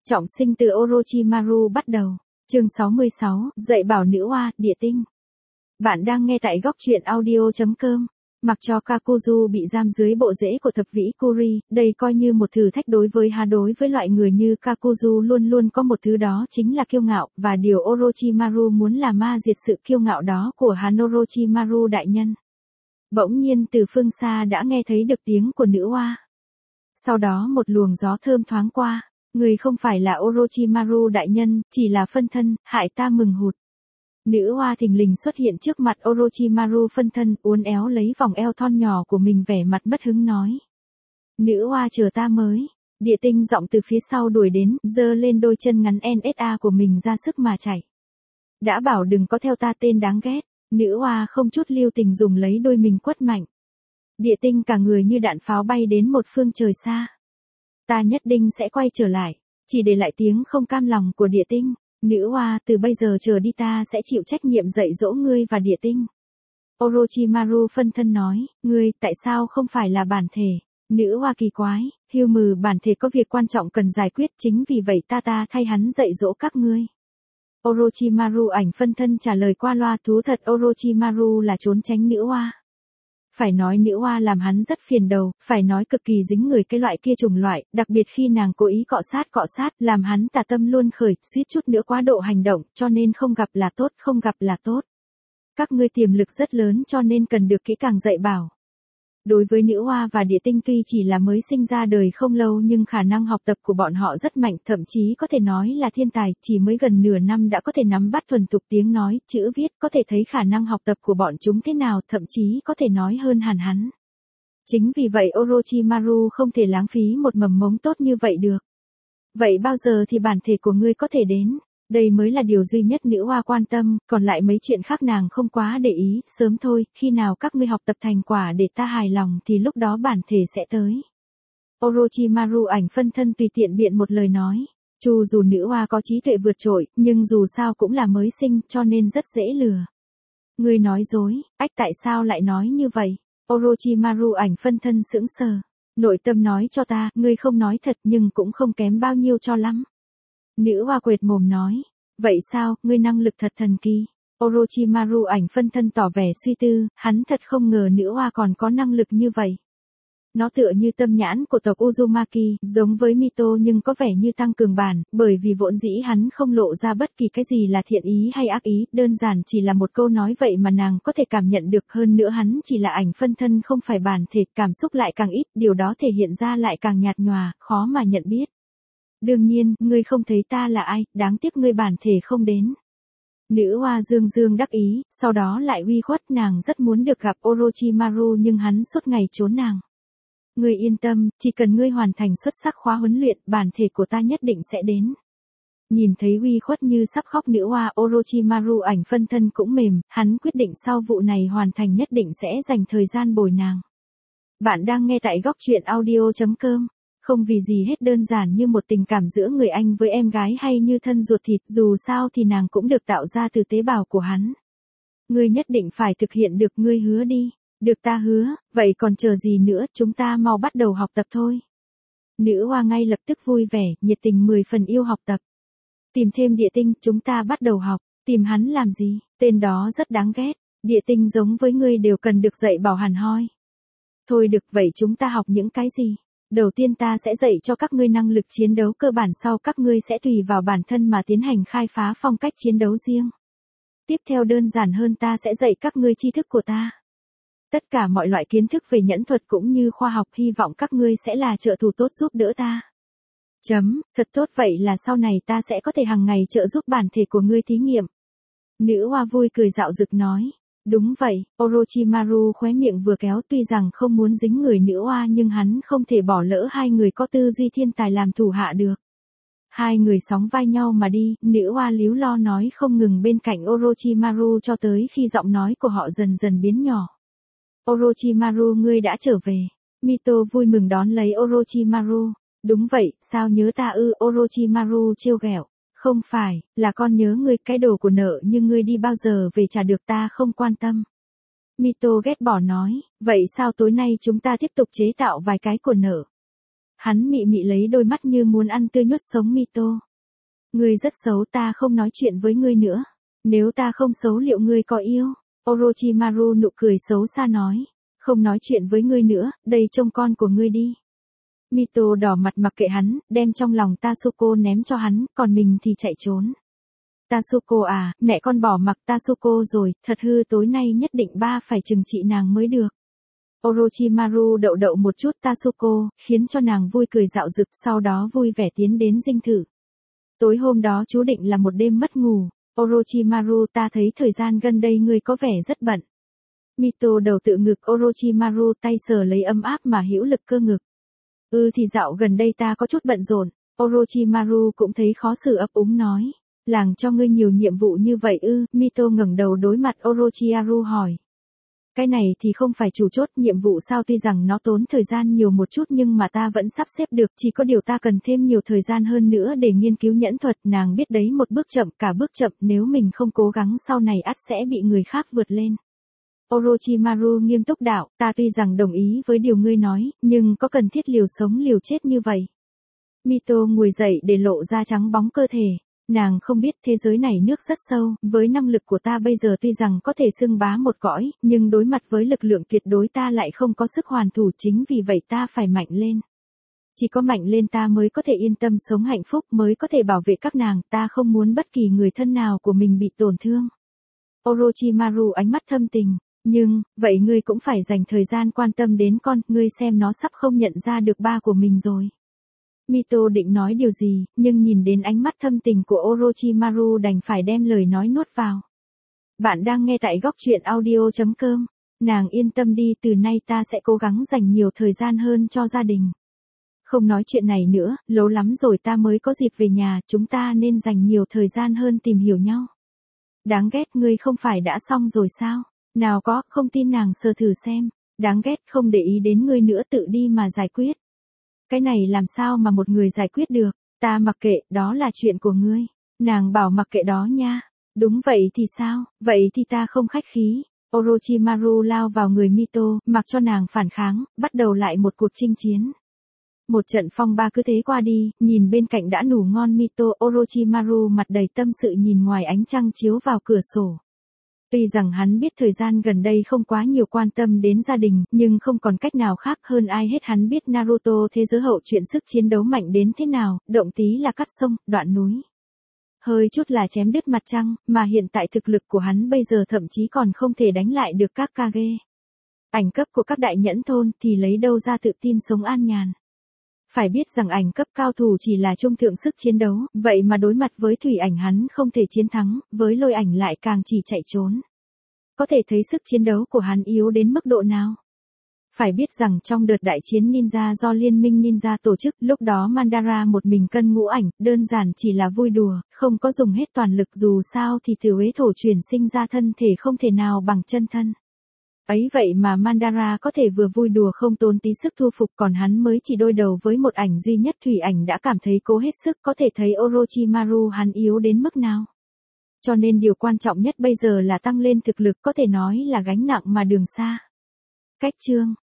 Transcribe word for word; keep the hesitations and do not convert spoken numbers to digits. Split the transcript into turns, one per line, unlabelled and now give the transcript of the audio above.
Trọng sinh từ Orochimaru bắt đầu. Chương sáu mươi sáu, dạy bảo nữ oa, địa tinh. Bạn đang nghe tại góc truyện audio chấm com. Mặc cho Kakuzu bị giam dưới bộ rễ của thập vĩ Kuri, đây coi như một thử thách đối với hắn. Đối với loại người như Kakuzu luôn luôn có một thứ đó chính là kiêu ngạo, và điều Orochimaru muốn là ma diệt sự kiêu ngạo đó của hắn. Orochimaru đại nhân. Bỗng nhiên từ phương xa đã nghe thấy được tiếng của nữ oa. Sau đó một luồng gió thơm thoáng qua. Người không phải là Orochimaru đại nhân, chỉ là phân thân, hại ta mừng hụt. Nữ oa thình lình xuất hiện trước mặt Orochimaru phân thân, uốn éo lấy vòng eo thon nhỏ của mình, vẻ mặt bất hứng nói. Nữ oa chờ ta mới. Địa tinh giọng từ phía sau đuổi đến, giơ lên đôi chân ngắn en ét a của mình ra sức mà chạy. Đã bảo đừng có theo ta tên đáng ghét. Nữ oa không chút lưu tình dùng lấy đôi mình quất mạnh. Địa tinh cả người như đạn pháo bay đến một phương trời xa. Ta nhất định sẽ quay trở lại, chỉ để lại tiếng không cam lòng của địa tinh. Nữ oa, từ bây giờ trở đi ta sẽ chịu trách nhiệm dạy dỗ ngươi và địa tinh. Orochimaru phân thân nói, ngươi, tại sao không phải là bản thể? Nữ oa kỳ quái, hiu mừ, bản thể có việc quan trọng cần giải quyết, chính vì vậy ta ta thay hắn dạy dỗ các ngươi. Orochimaru ảnh phân thân trả lời qua loa. Thú thật Orochimaru là trốn tránh nữ oa. Phải nói nữ oa làm hắn rất phiền đầu, phải nói cực kỳ dính người cái loại kia chủng loại, đặc biệt khi nàng cố ý cọ sát cọ sát, làm hắn tà tâm luôn khởi, suýt chút nữa quá độ hành động, cho nên không gặp là tốt, không gặp là tốt. Các ngươi tiềm lực rất lớn cho nên cần được kỹ càng dạy bảo. Đối với nữ oa và địa tinh tuy chỉ là mới sinh ra đời không lâu nhưng khả năng học tập của bọn họ rất mạnh, thậm chí có thể nói là thiên tài, chỉ mới gần nửa năm đã có thể nắm bắt thuần thục tiếng nói, chữ viết, có thể thấy khả năng học tập của bọn chúng thế nào, thậm chí có thể nói hơn hẳn hắn. Chính vì vậy Orochimaru không thể lãng phí một mầm mống tốt như vậy được. Vậy bao giờ thì bản thể của ngươi có thể đến? Đây mới là điều duy nhất nữ oa quan tâm, còn lại mấy chuyện khác nàng không quá để ý, sớm thôi, khi nào các ngươi học tập thành quả để ta hài lòng thì lúc đó bản thể sẽ tới. Orochimaru ảnh phân thân tùy tiện biện một lời nói, chu dù nữ oa có trí tuệ vượt trội, nhưng dù sao cũng là mới sinh cho nên rất dễ lừa. Ngươi nói dối, ách tại sao lại nói như vậy? Orochimaru ảnh phân thân sững sờ, nội tâm nói cho ta, ngươi không nói thật nhưng cũng không kém bao nhiêu cho lắm. Nữ oa quệt mồm nói, vậy sao, ngươi năng lực thật thần kỳ. Orochimaru ảnh phân thân tỏ vẻ suy tư, hắn thật không ngờ nữ oa còn có năng lực như vậy. Nó tựa như tâm nhãn của tộc Uzumaki, giống với Mito nhưng có vẻ như tăng cường bản, bởi vì vốn dĩ hắn không lộ ra bất kỳ cái gì là thiện ý hay ác ý, đơn giản chỉ là một câu nói vậy mà nàng có thể cảm nhận được. Hơn nữa hắn chỉ là ảnh phân thân không phải bản thể, cảm xúc lại càng ít, điều đó thể hiện ra lại càng nhạt nhòa, khó mà nhận biết. Đương nhiên, ngươi không thấy ta là ai, đáng tiếc ngươi bản thể không đến. Nữ oa dương dương đắc ý, sau đó lại uy khuất, nàng rất muốn được gặp Orochimaru nhưng hắn suốt ngày trốn nàng. Ngươi yên tâm, chỉ cần ngươi hoàn thành xuất sắc khóa huấn luyện, bản thể của ta nhất định sẽ đến. Nhìn thấy uy khuất như sắp khóc nữ oa, Orochimaru ảnh phân thân cũng mềm, hắn quyết định sau vụ này hoàn thành nhất định sẽ dành thời gian bồi nàng. Bạn đang nghe tại góc truyện audio chấm com. Không vì gì hết, đơn giản như một tình cảm giữa người anh với em gái hay như thân ruột thịt, dù sao thì nàng cũng được tạo ra từ tế bào của hắn. Ngươi nhất định phải thực hiện được, ngươi hứa đi. Được ta hứa, vậy còn chờ gì nữa, chúng ta mau bắt đầu học tập thôi. Nữ oa ngay lập tức vui vẻ, nhiệt tình mười phần yêu học tập. Tìm thêm địa tinh, chúng ta bắt đầu học. Tìm hắn làm gì, tên đó rất đáng ghét. Địa tinh giống với ngươi đều cần được dạy bảo hẳn hoi. Thôi được, vậy chúng ta học những cái gì? Đầu tiên ta sẽ dạy cho các ngươi năng lực chiến đấu cơ bản, sau các ngươi sẽ tùy vào bản thân mà tiến hành khai phá phong cách chiến đấu riêng. Tiếp theo đơn giản hơn, ta sẽ dạy các ngươi tri thức của ta. Tất cả mọi loại kiến thức về nhẫn thuật cũng như khoa học, hy vọng các ngươi sẽ là trợ thủ tốt giúp đỡ ta. Chấm, thật tốt, vậy là sau này ta sẽ có thể hàng ngày trợ giúp bản thể của ngươi thí nghiệm. Nữ oa vui cười dạo dực nói. Đúng vậy, Orochimaru khóe miệng vừa kéo, tuy rằng không muốn dính người nữ oa nhưng hắn không thể bỏ lỡ hai người có tư duy thiên tài làm thủ hạ được. Hai người sóng vai nhau mà đi, nữ oa líu lo nói không ngừng bên cạnh Orochimaru cho tới khi giọng nói của họ dần dần biến nhỏ. Orochimaru, ngươi đã trở về. Mito vui mừng đón lấy Orochimaru. Đúng vậy, sao nhớ ta ư? Orochimaru trêu ghẹo. Không phải, là con nhớ ngươi, cái đồ của nợ, nhưng ngươi đi bao giờ về trả được ta không quan tâm. Mito ghét bỏ nói, vậy sao tối nay chúng ta tiếp tục chế tạo vài cái của nợ. Hắn mị mị lấy đôi mắt như muốn ăn tươi nuốt sống Mito. Ngươi rất xấu, ta không nói chuyện với ngươi nữa. Nếu ta không xấu liệu ngươi có yêu? Orochimaru nụ cười xấu xa nói. Không nói chuyện với ngươi nữa, đây trông con của ngươi đi. Mito đỏ mặt mặc kệ hắn, đem trong lòng Tasuko ném cho hắn, còn mình thì chạy trốn. Tasuko à, mẹ con bỏ mặc Tasuko rồi, thật hư, tối nay nhất định ba phải trừng trị nàng mới được. Orochimaru đậu đậu một chút Tasuko, khiến cho nàng vui cười dạo dực, sau đó vui vẻ tiến đến dinh thự. Tối hôm đó chú định là một đêm mất ngủ. Orochimaru, ta thấy thời gian gần đây ngươi có vẻ rất bận. Mito đầu tự ngực Orochimaru, tay sờ lấy ấm áp mà hữu lực cơ ngực. Ừ thì dạo gần đây ta có chút bận rộn. Orochimaru cũng thấy khó xử ấp úng nói. Làng cho ngươi nhiều nhiệm vụ như vậy ư? Mito ngẩng đầu đối mặt Orochimaru hỏi. Cái này thì không phải chủ chốt, nhiệm vụ sao, tuy rằng nó tốn thời gian nhiều một chút nhưng mà ta vẫn sắp xếp được, chỉ có điều ta cần thêm nhiều thời gian hơn nữa để nghiên cứu nhẫn thuật, nàng biết đấy, một bước chậm, cả bước chậm, nếu mình không cố gắng sau này ắt sẽ bị người khác vượt lên. Orochimaru nghiêm túc đạo, ta tuy rằng đồng ý với điều ngươi nói, nhưng có cần thiết liều sống liều chết như vậy? Mito ngồi dậy để lộ ra trắng bóng cơ thể. Nàng không biết thế giới này nước rất sâu, với năng lực của ta bây giờ tuy rằng có thể xưng bá một cõi, nhưng đối mặt với lực lượng tuyệt đối ta lại không có sức hoàn thủ, chính vì vậy ta phải mạnh lên. Chỉ có mạnh lên ta mới có thể yên tâm sống hạnh phúc, mới có thể bảo vệ các nàng, ta không muốn bất kỳ người thân nào của mình bị tổn thương. Orochimaru ánh mắt thâm tình, nhưng, vậy ngươi cũng phải dành thời gian quan tâm đến con, ngươi xem nó sắp không nhận ra được ba của mình rồi. Mito định nói điều gì, nhưng nhìn đến ánh mắt thâm tình của Orochimaru đành phải đem lời nói nuốt vào. Bạn đang nghe tại góc truyện audio chấm com. Nàng yên tâm đi, từ nay ta sẽ cố gắng dành nhiều thời gian hơn cho gia đình. Không nói chuyện này nữa, lâu lắm rồi ta mới có dịp về nhà, chúng ta nên dành nhiều thời gian hơn tìm hiểu nhau. Đáng ghét, ngươi không phải đã xong rồi sao? Nào có, không tin nàng sờ thử xem. Đáng ghét, không để ý đến ngươi nữa, tự đi mà giải quyết. Cái này làm sao mà một người giải quyết được, ta mặc kệ, đó là chuyện của ngươi. Nàng bảo mặc kệ đó nha. Đúng vậy thì sao, vậy thì ta không khách khí. Orochimaru lao vào người Mito, mặc cho nàng phản kháng, bắt đầu lại một cuộc chinh chiến. Một trận phong ba cứ thế qua đi, nhìn bên cạnh đã ngủ ngon Mito, Orochimaru mặt đầy tâm sự nhìn ngoài ánh trăng chiếu vào cửa sổ. Tuy rằng hắn biết thời gian gần đây không quá nhiều quan tâm đến gia đình, nhưng không còn cách nào khác, hơn ai hết hắn biết Naruto thế giới hậu chuyện sức chiến đấu mạnh đến thế nào, động tí là cắt sông, đoạn núi. Hơi chút là chém đứt mặt trăng, mà hiện tại thực lực của hắn bây giờ thậm chí còn không thể đánh lại được các Kage. Ảnh cấp của các đại nhẫn thôn thì lấy đâu ra tự tin sống an nhàn. Phải biết rằng ảnh cấp cao thủ chỉ là trung thượng sức chiến đấu, vậy mà đối mặt với thủy ảnh hắn không thể chiến thắng, với lôi ảnh lại càng chỉ chạy trốn. Có thể thấy sức chiến đấu của hắn yếu đến mức độ nào. Phải biết rằng trong đợt đại chiến ninja do Liên minh Ninja tổ chức, lúc đó Madara một mình cân ngũ ảnh, đơn giản chỉ là vui đùa, không có dùng hết toàn lực, dù sao thì từ uế thổ truyền sinh ra thân thể không thể nào bằng chân thân. Ấy vậy mà Madara có thể vừa vui đùa không tốn tí sức thu phục, còn hắn mới chỉ đôi đầu với một ảnh duy nhất thủy ảnh đã cảm thấy cố hết sức, có thể thấy Orochimaru hắn yếu đến mức nào. Cho nên điều quan trọng nhất bây giờ là tăng lên thực lực, có thể nói là gánh nặng mà đường xa. Cách chương